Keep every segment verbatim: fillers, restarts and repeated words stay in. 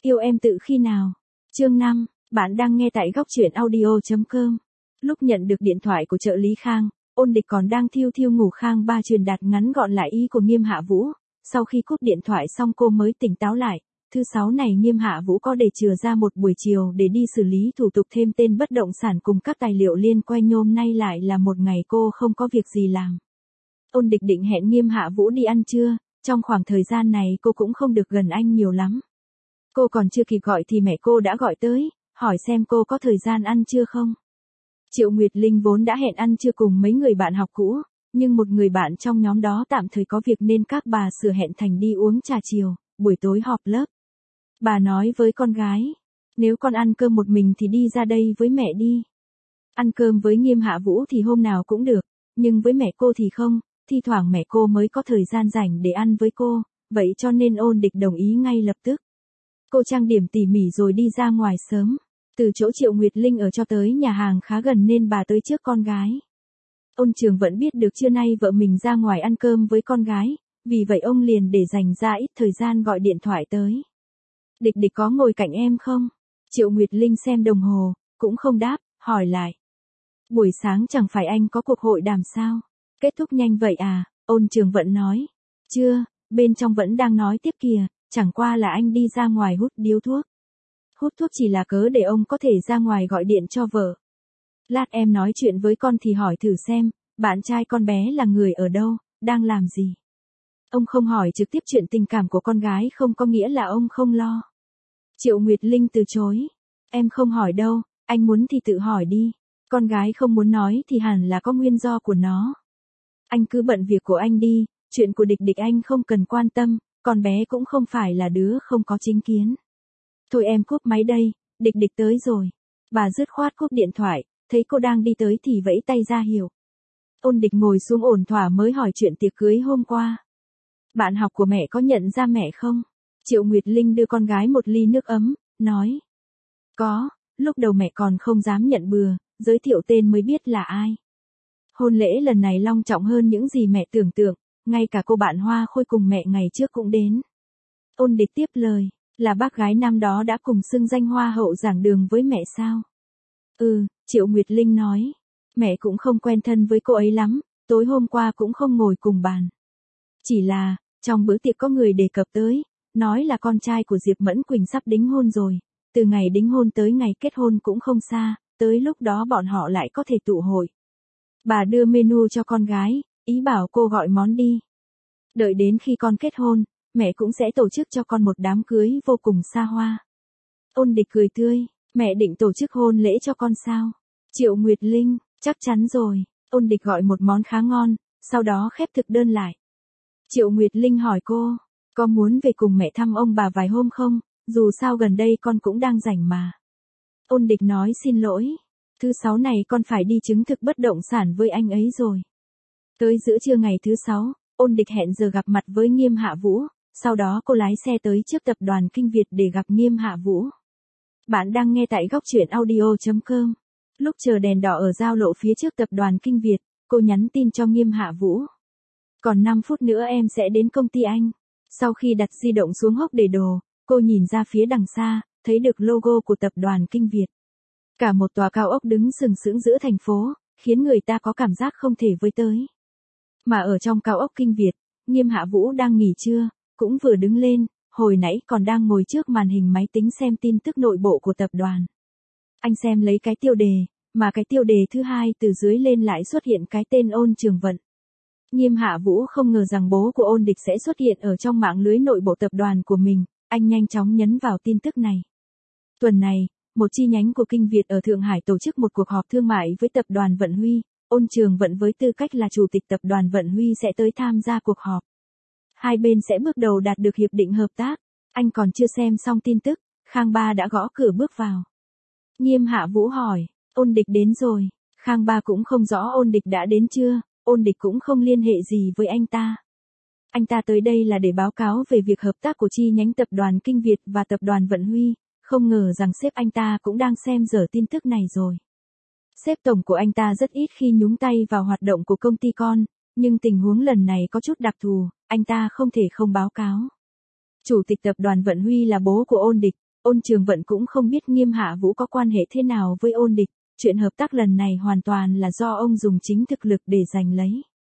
Yêu em từ khi nào? Chương năm, bạn đang nghe tại góc truyện audio chấm com. Lúc nhận được điện thoại của trợ lý Khang, Ôn Địch còn đang thiêu thiêu ngủ. Khang Ba truyền đạt ngắn gọn lại ý của Nghiêm Hạ Vũ. Sau khi cúp điện thoại xong cô mới tỉnh táo lại. Thứ sáu này Nghiêm Hạ Vũ có để chừa ra một buổi chiều để đi xử lý thủ tục thêm tên bất động sản cùng các tài liệu liên quan. Nhôm nay lại là một ngày cô không có việc gì làm. Ôn Địch định hẹn Nghiêm Hạ Vũ đi ăn trưa. Trong khoảng thời gian này cô cũng không được gần anh nhiều lắm. Cô còn chưa kịp gọi thì mẹ cô đã gọi tới, hỏi xem cô có thời gian ăn trưa không. Triệu Nguyệt Linh vốn đã hẹn ăn trưa cùng mấy người bạn học cũ, nhưng một người bạn trong nhóm đó tạm thời có việc nên các bà sửa hẹn thành đi uống trà chiều, buổi tối họp lớp. Bà nói với con gái, nếu con ăn cơm một mình thì đi ra đây với mẹ đi. Ăn cơm với Nghiêm Hạ Vũ thì hôm nào cũng được, nhưng với mẹ cô thì không, thi thoảng mẹ cô mới có thời gian rảnh để ăn với cô, vậy cho nên Ôn Địch đồng ý ngay lập tức. Cô trang điểm tỉ mỉ rồi đi ra ngoài sớm. Từ chỗ Triệu Nguyệt Linh ở cho tới nhà hàng khá gần nên bà tới trước con gái. Ôn Trường vẫn biết được trưa nay vợ mình ra ngoài ăn cơm với con gái, vì vậy ông liền để dành ra ít thời gian gọi điện thoại tới. Địch Địch có ngồi cạnh em không? Triệu Nguyệt Linh xem đồng hồ, cũng không đáp, hỏi lại. Buổi sáng chẳng phải anh có cuộc hội đàm sao? Kết thúc nhanh vậy à? Ôn Trường vẫn nói. Chưa, bên trong vẫn đang nói tiếp kìa. Chẳng qua là anh đi ra ngoài hút điếu thuốc. Hút thuốc chỉ là cớ để ông có thể ra ngoài gọi điện cho vợ. Lát em nói chuyện với con thì hỏi thử xem, bạn trai con bé là người ở đâu, đang làm gì. Ông không hỏi trực tiếp chuyện tình cảm của con gái không có nghĩa là ông không lo. Triệu Nguyệt Linh từ chối. Em không hỏi đâu, anh muốn thì tự hỏi đi. Con gái không muốn nói thì hẳn là có nguyên do của nó. Anh cứ bận việc của anh đi, chuyện của Địch Địch anh không cần quan tâm. Con bé cũng không phải là đứa không có chính kiến. Thôi em cúp máy đây, Địch Địch tới rồi. Bà dứt khoát cúp điện thoại, thấy cô đang đi tới thì vẫy tay ra hiệu. Ôn Địch ngồi xuống ổn thỏa mới hỏi chuyện tiệc cưới hôm qua. Bạn học của mẹ có nhận ra mẹ không? Triệu Nguyệt Linh đưa con gái một ly nước ấm, nói. Có, lúc đầu mẹ còn không dám nhận bừa, giới thiệu tên mới biết là ai. Hôn lễ lần này long trọng hơn những gì mẹ tưởng tượng. Ngay cả cô bạn Hoa Khôi cùng mẹ ngày trước cũng đến. Ôn Địch tiếp lời, là bác gái năm đó đã cùng xưng danh Hoa hậu giảng đường với mẹ sao? Ừ, Triệu Nguyệt Linh nói. Mẹ cũng không quen thân với cô ấy lắm, tối hôm qua cũng không ngồi cùng bàn. Chỉ là, trong bữa tiệc có người đề cập tới, nói là con trai của Diệp Mẫn Quỳnh sắp đính hôn rồi. Từ ngày đính hôn tới ngày kết hôn cũng không xa, tới lúc đó bọn họ lại có thể tụ hội. Bà đưa menu cho con gái. Ý bảo cô gọi món đi. Đợi đến khi con kết hôn, mẹ cũng sẽ tổ chức cho con một đám cưới vô cùng xa hoa. Ôn Địch cười tươi, mẹ định tổ chức hôn lễ cho con sao? Triệu Nguyệt Linh, chắc chắn rồi. Ôn Địch gọi một món khá ngon, sau đó khép thực đơn lại. Triệu Nguyệt Linh hỏi cô, có muốn về cùng mẹ thăm ông bà vài hôm không? Dù sao gần đây con cũng đang rảnh mà. Ôn Địch nói xin lỗi. Thứ sáu này con phải đi chứng thực bất động sản với anh ấy rồi. Tới giữa trưa ngày thứ sáu, Ôn Địch hẹn giờ gặp mặt với Nghiêm Hạ Vũ, sau đó cô lái xe tới trước tập đoàn Kinh Việt để gặp Nghiêm Hạ Vũ. Bạn đang nghe tại góc truyện audio chấm com. Lúc chờ đèn đỏ ở giao lộ phía trước tập đoàn Kinh Việt, cô nhắn tin cho Nghiêm Hạ Vũ. Còn năm phút nữa em sẽ đến công ty anh. Sau khi đặt di động xuống hốc để đồ, cô nhìn ra phía đằng xa, thấy được logo của tập đoàn Kinh Việt. Cả một tòa cao ốc đứng sừng sững giữa thành phố, khiến người ta có cảm giác không thể với tới. Mà ở trong cao ốc Kinh Việt, Nghiêm Hạ Vũ đang nghỉ trưa, cũng vừa đứng lên, hồi nãy còn đang ngồi trước màn hình máy tính xem tin tức nội bộ của tập đoàn. Anh xem lấy cái tiêu đề, mà cái tiêu đề thứ hai từ dưới lên lại xuất hiện cái tên Ôn Trường Vận. Nghiêm Hạ Vũ không ngờ rằng bố của Ôn Địch sẽ xuất hiện ở trong mạng lưới nội bộ tập đoàn của mình, anh nhanh chóng nhấn vào tin tức này. Tuần này, một chi nhánh của Kinh Việt ở Thượng Hải tổ chức một cuộc họp thương mại với tập đoàn Vận Huy. Ôn Trường Vận với tư cách là chủ tịch tập đoàn Vận Huy sẽ tới tham gia cuộc họp. Hai bên sẽ bước đầu đạt được hiệp định hợp tác. Anh còn chưa xem xong tin tức, Khang Ba đã gõ cửa bước vào. Nghiêm Hạ Vũ hỏi, Ôn Địch đến rồi. Khang Ba cũng không rõ Ôn Địch đã đến chưa, Ôn Địch cũng không liên hệ gì với anh ta. Anh ta tới đây là để báo cáo về việc hợp tác của chi nhánh tập đoàn Kinh Việt và tập đoàn Vận Huy, không ngờ rằng sếp anh ta cũng đang xem dở tin tức này rồi. Sếp tổng của anh ta rất ít khi nhúng tay vào hoạt động của công ty con, nhưng tình huống lần này có chút đặc thù, anh ta không thể không báo cáo. Chủ tịch tập đoàn Vận Huy là bố của Ôn Địch, Ôn Trường Vận cũng không biết Nghiêm Hạ Vũ có quan hệ thế nào với ôn địch, chuyện hợp tác lần này hoàn toàn là do ông dùng chính thực lực để giành lấy.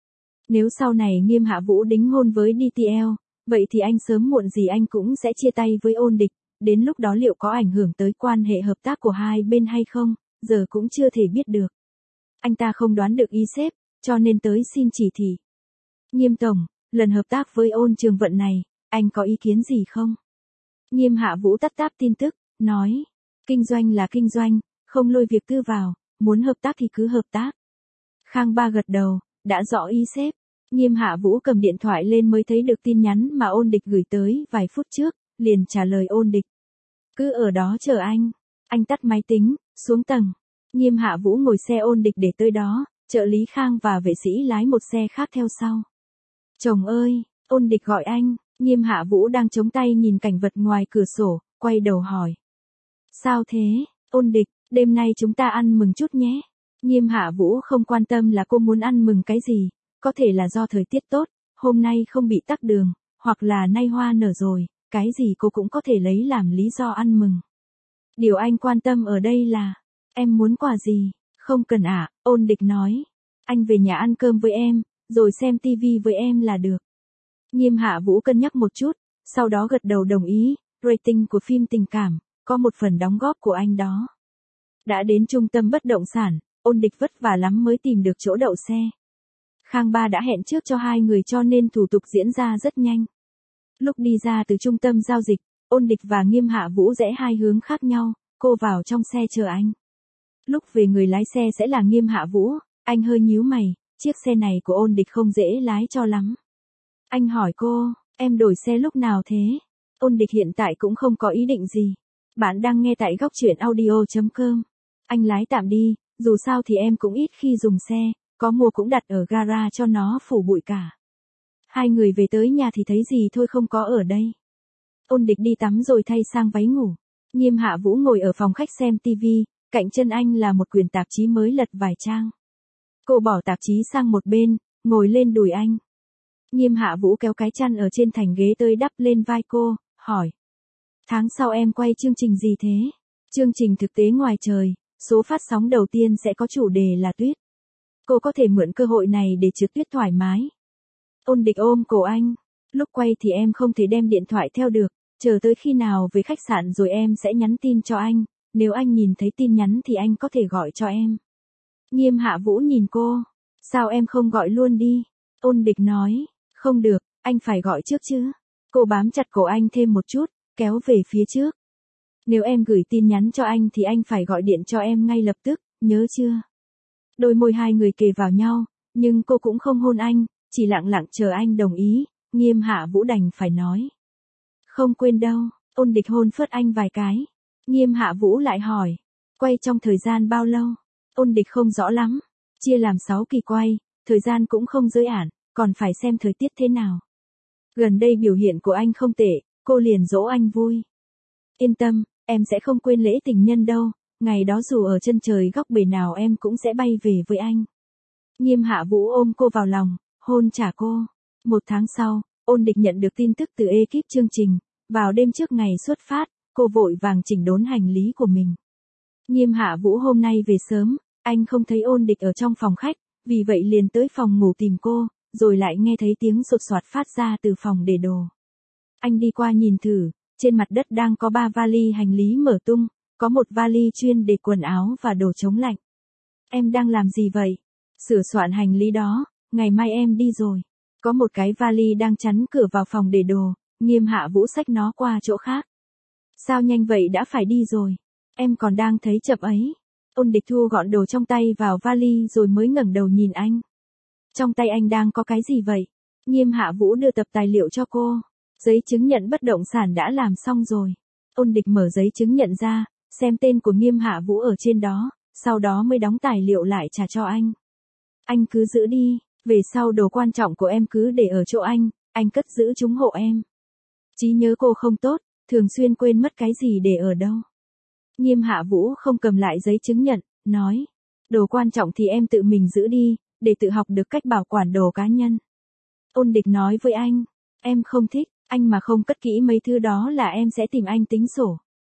Nếu sau này Nghiêm Hạ Vũ đính hôn với đê tê lờ, vậy thì anh sớm muộn gì anh cũng sẽ chia tay với ôn địch, đến lúc đó liệu có ảnh hưởng tới quan hệ hợp tác của hai bên hay không, giờ cũng chưa thể biết được. Anh ta không đoán được ý sếp, cho nên tới xin chỉ thị. Nghiêm tổng, lần hợp tác với Ôn Trường Vận này, anh có ý kiến gì không? Nghiêm Hạ Vũ tắt táp tin tức, nói, kinh doanh là kinh doanh, không lôi việc tư vào, muốn hợp tác thì cứ hợp tác. Khang Ba gật đầu, đã rõ ý sếp. Nghiêm Hạ Vũ cầm điện thoại lên mới thấy được tin nhắn mà ôn địch gửi tới vài phút trước, liền trả lời ôn địch. Cứ ở đó chờ anh. Anh tắt máy tính, xuống tầng. Nghiêm Hạ Vũ ngồi xe ôn địch để tới đó, trợ lý Khang và vệ sĩ lái một xe khác theo sau. Chồng ơi, ôn địch gọi anh. Nghiêm Hạ Vũ đang chống tay nhìn cảnh vật ngoài cửa sổ, quay đầu hỏi. Sao thế, ôn địch, đêm nay chúng ta ăn mừng chút nhé. Nghiêm Hạ Vũ không quan tâm là cô muốn ăn mừng cái gì, có thể là do thời tiết tốt, hôm nay không bị tắc đường, hoặc là nay hoa nở rồi, cái gì cô cũng có thể lấy làm lý do ăn mừng. Điều anh quan tâm ở đây là, em muốn quà gì? Không cần ạ, à, ôn địch nói. Anh về nhà ăn cơm với em, rồi xem tivi với em là được. Nghiêm Hạ Vũ cân nhắc một chút, sau đó gật đầu đồng ý, rating của phim tình cảm, có một phần đóng góp của anh đó. Đã đến trung tâm bất động sản, ôn địch vất vả lắm mới tìm được chỗ đậu xe. Khang Ba đã hẹn trước cho hai người cho nên thủ tục diễn ra rất nhanh. Lúc đi ra từ trung tâm giao dịch, ôn địch và Nghiêm Hạ Vũ rẽ hai hướng khác nhau, cô vào trong xe chờ anh. Lúc về người lái xe sẽ là Nghiêm Hạ Vũ, anh hơi nhíu mày, chiếc xe này của ôn địch không dễ lái cho lắm. Anh hỏi cô, em đổi xe lúc nào thế? Ôn địch hiện tại cũng không có ý định gì. Bạn đang nghe tại góc truyện audio chấm com. Anh lái tạm đi, dù sao thì em cũng ít khi dùng xe, có mua cũng đặt ở gara cho nó phủ bụi cả. Hai người về tới nhà thì thấy gì thôi không có ở đây. Ôn địch đi tắm rồi thay sang váy ngủ. Nghiêm Hạ Vũ ngồi ở phòng khách xem tivi, cạnh chân anh là một quyển tạp chí mới lật vài trang. Cô bỏ tạp chí sang một bên, ngồi lên đùi anh. Nghiêm Hạ Vũ kéo cái chăn ở trên thành ghế tới đắp lên vai cô, hỏi. Tháng sau em quay chương trình gì thế? Chương trình thực tế ngoài trời, số phát sóng đầu tiên sẽ có chủ đề là tuyết. Cô có thể mượn cơ hội này để trượt tuyết thoải mái. Ôn địch ôm cổ anh. Lúc quay thì em không thể đem điện thoại theo được, chờ tới khi nào về khách sạn rồi em sẽ nhắn tin cho anh, nếu anh nhìn thấy tin nhắn thì anh có thể gọi cho em. Nghiêm Hạ Vũ nhìn cô. Sao em không gọi luôn đi? Ôn địch nói. Không được, anh phải gọi trước chứ. Cô bám chặt cổ anh thêm một chút, kéo về phía trước. Nếu em gửi tin nhắn cho anh thì anh phải gọi điện cho em ngay lập tức, nhớ chưa? Đôi môi hai người kề vào nhau, nhưng cô cũng không hôn anh, chỉ lặng lặng chờ anh đồng ý. Nghiêm Hạ Vũ đành phải nói. Không quên đâu, ôn địch hôn phớt anh vài cái. Nghiêm Hạ Vũ lại hỏi. Quay trong thời gian bao lâu? Ôn địch không rõ lắm. Chia làm sáu kỳ quay, thời gian cũng không giới hạn, còn phải xem thời tiết thế nào. Gần đây biểu hiện của anh không tệ, cô liền dỗ anh vui. Yên tâm, em sẽ không quên lễ tình nhân đâu, ngày đó dù ở chân trời góc bể nào em cũng sẽ bay về với anh. Nghiêm Hạ Vũ ôm cô vào lòng, hôn trả cô. Một tháng sau, ôn địch nhận được tin tức từ ekip chương trình, vào đêm trước ngày xuất phát, cô vội vàng chỉnh đốn hành lý của mình. Nghiêm Hạ Vũ hôm nay về sớm, anh không thấy ôn địch ở trong phòng khách, vì vậy liền tới phòng ngủ tìm cô, rồi lại nghe thấy tiếng sột soạt phát ra từ phòng để đồ. Anh đi qua nhìn thử, trên mặt đất đang có ba vali hành lý mở tung, có một vali chuyên để quần áo và đồ chống lạnh. Em đang làm gì vậy? Sửa soạn hành lý đó, ngày mai em đi rồi. Có một cái vali đang chắn cửa vào phòng để đồ, Nghiêm Hạ Vũ xách nó qua chỗ khác. Sao nhanh vậy đã phải đi rồi? Em còn đang thấy chậm ấy. Ôn địch thu gọn đồ trong tay vào vali rồi mới ngẩng đầu nhìn anh. Trong tay anh đang có cái gì vậy? Nghiêm Hạ Vũ đưa tập tài liệu cho cô. Giấy chứng nhận bất động sản đã làm xong rồi. Ôn địch mở giấy chứng nhận ra, xem tên của Nghiêm Hạ Vũ ở trên đó, sau đó mới đóng tài liệu lại trả cho anh. Anh cứ giữ đi, về sau đồ quan trọng của em cứ để ở chỗ anh, anh cất giữ chúng hộ em. Trí nhớ cô không tốt, thường xuyên quên mất cái gì để ở đâu. Nghiêm Hạ Vũ không cầm lại giấy chứng nhận, nói. Đồ quan trọng thì em tự mình giữ đi, để tự học được cách bảo quản đồ cá nhân. Ôn địch nói với anh. Em không thích, anh mà không cất kỹ mấy thứ đó là em sẽ tìm anh tính sổ.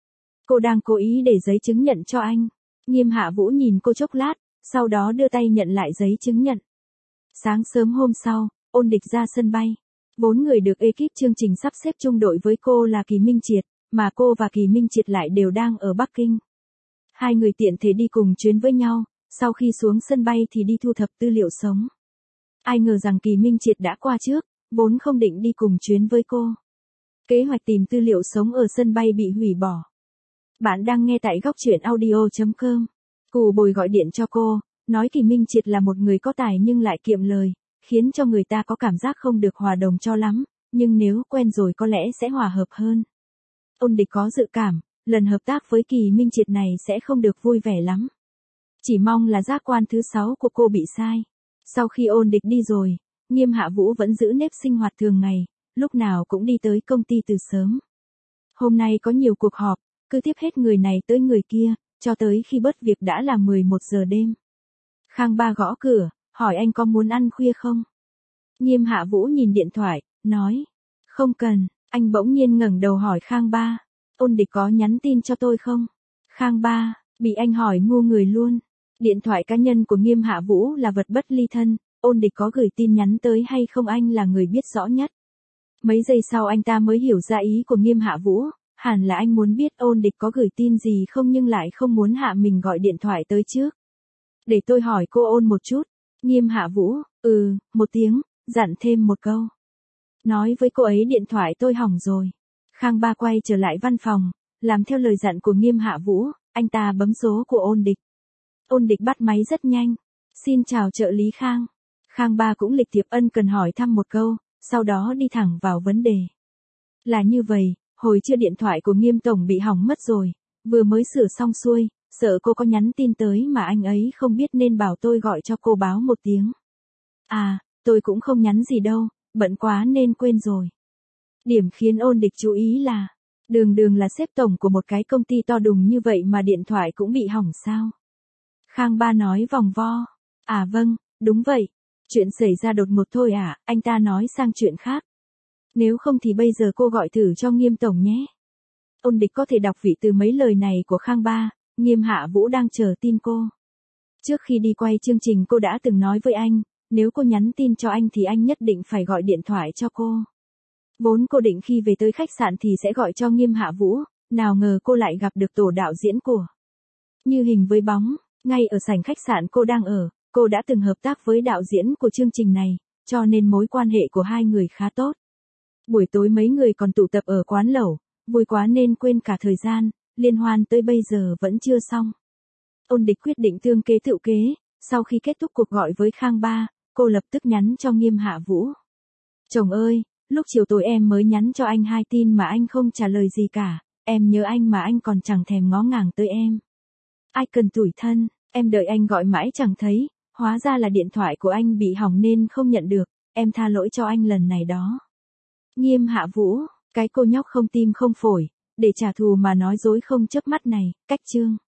Cô đang cố ý để giấy chứng nhận cho anh. Nghiêm Hạ Vũ nhìn cô chốc lát, sau đó đưa tay nhận lại giấy chứng nhận. Sáng sớm hôm sau, Ôn Địch ra sân bay. Bốn người được ekip chương trình sắp xếp chung đội với cô là Kỳ Minh Triệt, mà cô và Kỳ Minh Triệt lại đều đang ở Bắc Kinh. Hai người tiện thể đi cùng chuyến với nhau, sau khi xuống sân bay thì đi thu thập tư liệu sống. Ai ngờ rằng Kỳ Minh Triệt đã qua trước, vốn không định đi cùng chuyến với cô. Kế hoạch tìm tư liệu sống ở sân bay bị hủy bỏ. Bạn đang nghe tại góc truyện audio chấm com. Cù Bồi gọi điện cho cô, nói Kỳ Minh Triệt là một người có tài nhưng lại kiệm lời, khiến cho người ta có cảm giác không được hòa đồng cho lắm, nhưng nếu quen rồi có lẽ sẽ hòa hợp hơn. Ôn Địch có dự cảm, lần hợp tác với Kỳ Minh Triệt này sẽ không được vui vẻ lắm. Chỉ mong là giác quan thứ sáu của cô bị sai. Sau khi Ôn Địch đi rồi, Nghiêm Hạ Vũ vẫn giữ nếp sinh hoạt thường ngày, lúc nào cũng đi tới công ty từ sớm. Hôm nay có nhiều cuộc họp, cứ tiếp hết người này tới người kia, cho tới khi bớt việc đã là mười một giờ đêm. Khang Ba gõ cửa, hỏi anh có muốn ăn khuya không? Nghiêm Hạ Vũ nhìn điện thoại, nói, không cần. Anh bỗng nhiên ngẩng đầu hỏi Khang Ba, Ôn Địch có nhắn tin cho tôi không? Khang Ba, bị anh hỏi ngu người luôn. Điện thoại cá nhân của Nghiêm Hạ Vũ là vật bất ly thân, Ôn Địch có gửi tin nhắn tới hay không anh là người biết rõ nhất. Mấy giây sau anh ta mới hiểu ra ý của Nghiêm Hạ Vũ, hẳn là anh muốn biết Ôn Địch có gửi tin gì không nhưng lại không muốn hạ mình gọi điện thoại tới trước. Để tôi hỏi cô Ôn một chút. Nghiêm Hạ Vũ, ừ, một tiếng, dặn thêm một câu. Nói với cô ấy điện thoại tôi hỏng rồi. Khang Ba quay trở lại văn phòng, làm theo lời dặn của Nghiêm Hạ Vũ, anh ta bấm số của Ôn Địch. Ôn Địch bắt máy rất nhanh. Xin chào trợ lý Khang. Khang Ba cũng lịch thiệp ân cần hỏi thăm một câu, sau đó đi thẳng vào vấn đề. Là như vậy, hồi trưa điện thoại của Nghiêm Tổng bị hỏng mất rồi, vừa mới sửa xong xuôi, sợ cô có nhắn tin tới mà anh ấy không biết nên bảo tôi gọi cho cô báo một tiếng. À, tôi cũng không nhắn gì đâu, bận quá nên quên rồi. Điểm khiến Ôn Địch chú ý là, đường đường là sếp tổng của một cái công ty to đùng như vậy mà điện thoại cũng bị hỏng sao? Khang Ba nói vòng vo. À vâng, đúng vậy. Chuyện xảy ra đột ngột thôi à, anh ta nói sang chuyện khác. Nếu không thì bây giờ cô gọi thử cho Nghiêm Tổng nhé. Ôn Địch có thể đọc vị từ mấy lời này của Khang Ba, Nghiêm Hạ Vũ đang chờ tin cô. Trước khi đi quay chương trình cô đã từng nói với anh, nếu cô nhắn tin cho anh thì anh nhất định phải gọi điện thoại cho cô. Vốn cô định khi về tới khách sạn thì sẽ gọi cho Nghiêm Hạ Vũ, nào ngờ cô lại gặp được tổ đạo diễn của Như Hình với Bóng, ngay ở sảnh khách sạn cô đang ở, cô đã từng hợp tác với đạo diễn của chương trình này, cho nên mối quan hệ của hai người khá tốt. Buổi tối mấy người còn tụ tập ở quán lẩu, vui quá nên quên cả thời gian, liên hoan tới bây giờ vẫn chưa xong. Ôn Địch quyết định tương kế tựu kế, sau khi kết thúc cuộc gọi với Khang Ba, cô lập tức nhắn cho Nghiêm Hạ Vũ. Chồng ơi, lúc chiều tối em mới nhắn cho anh hai tin mà anh không trả lời gì cả, em nhớ anh mà anh còn chẳng thèm ngó ngàng tới em. Ai cần tủi thân, em đợi anh gọi mãi chẳng thấy, hóa ra là điện thoại của anh bị hỏng nên không nhận được, em tha lỗi cho anh lần này đó. Nghiêm Hạ Vũ, cái cô nhóc không tim không phổi, để trả thù mà nói dối không chớp mắt này, cách chương.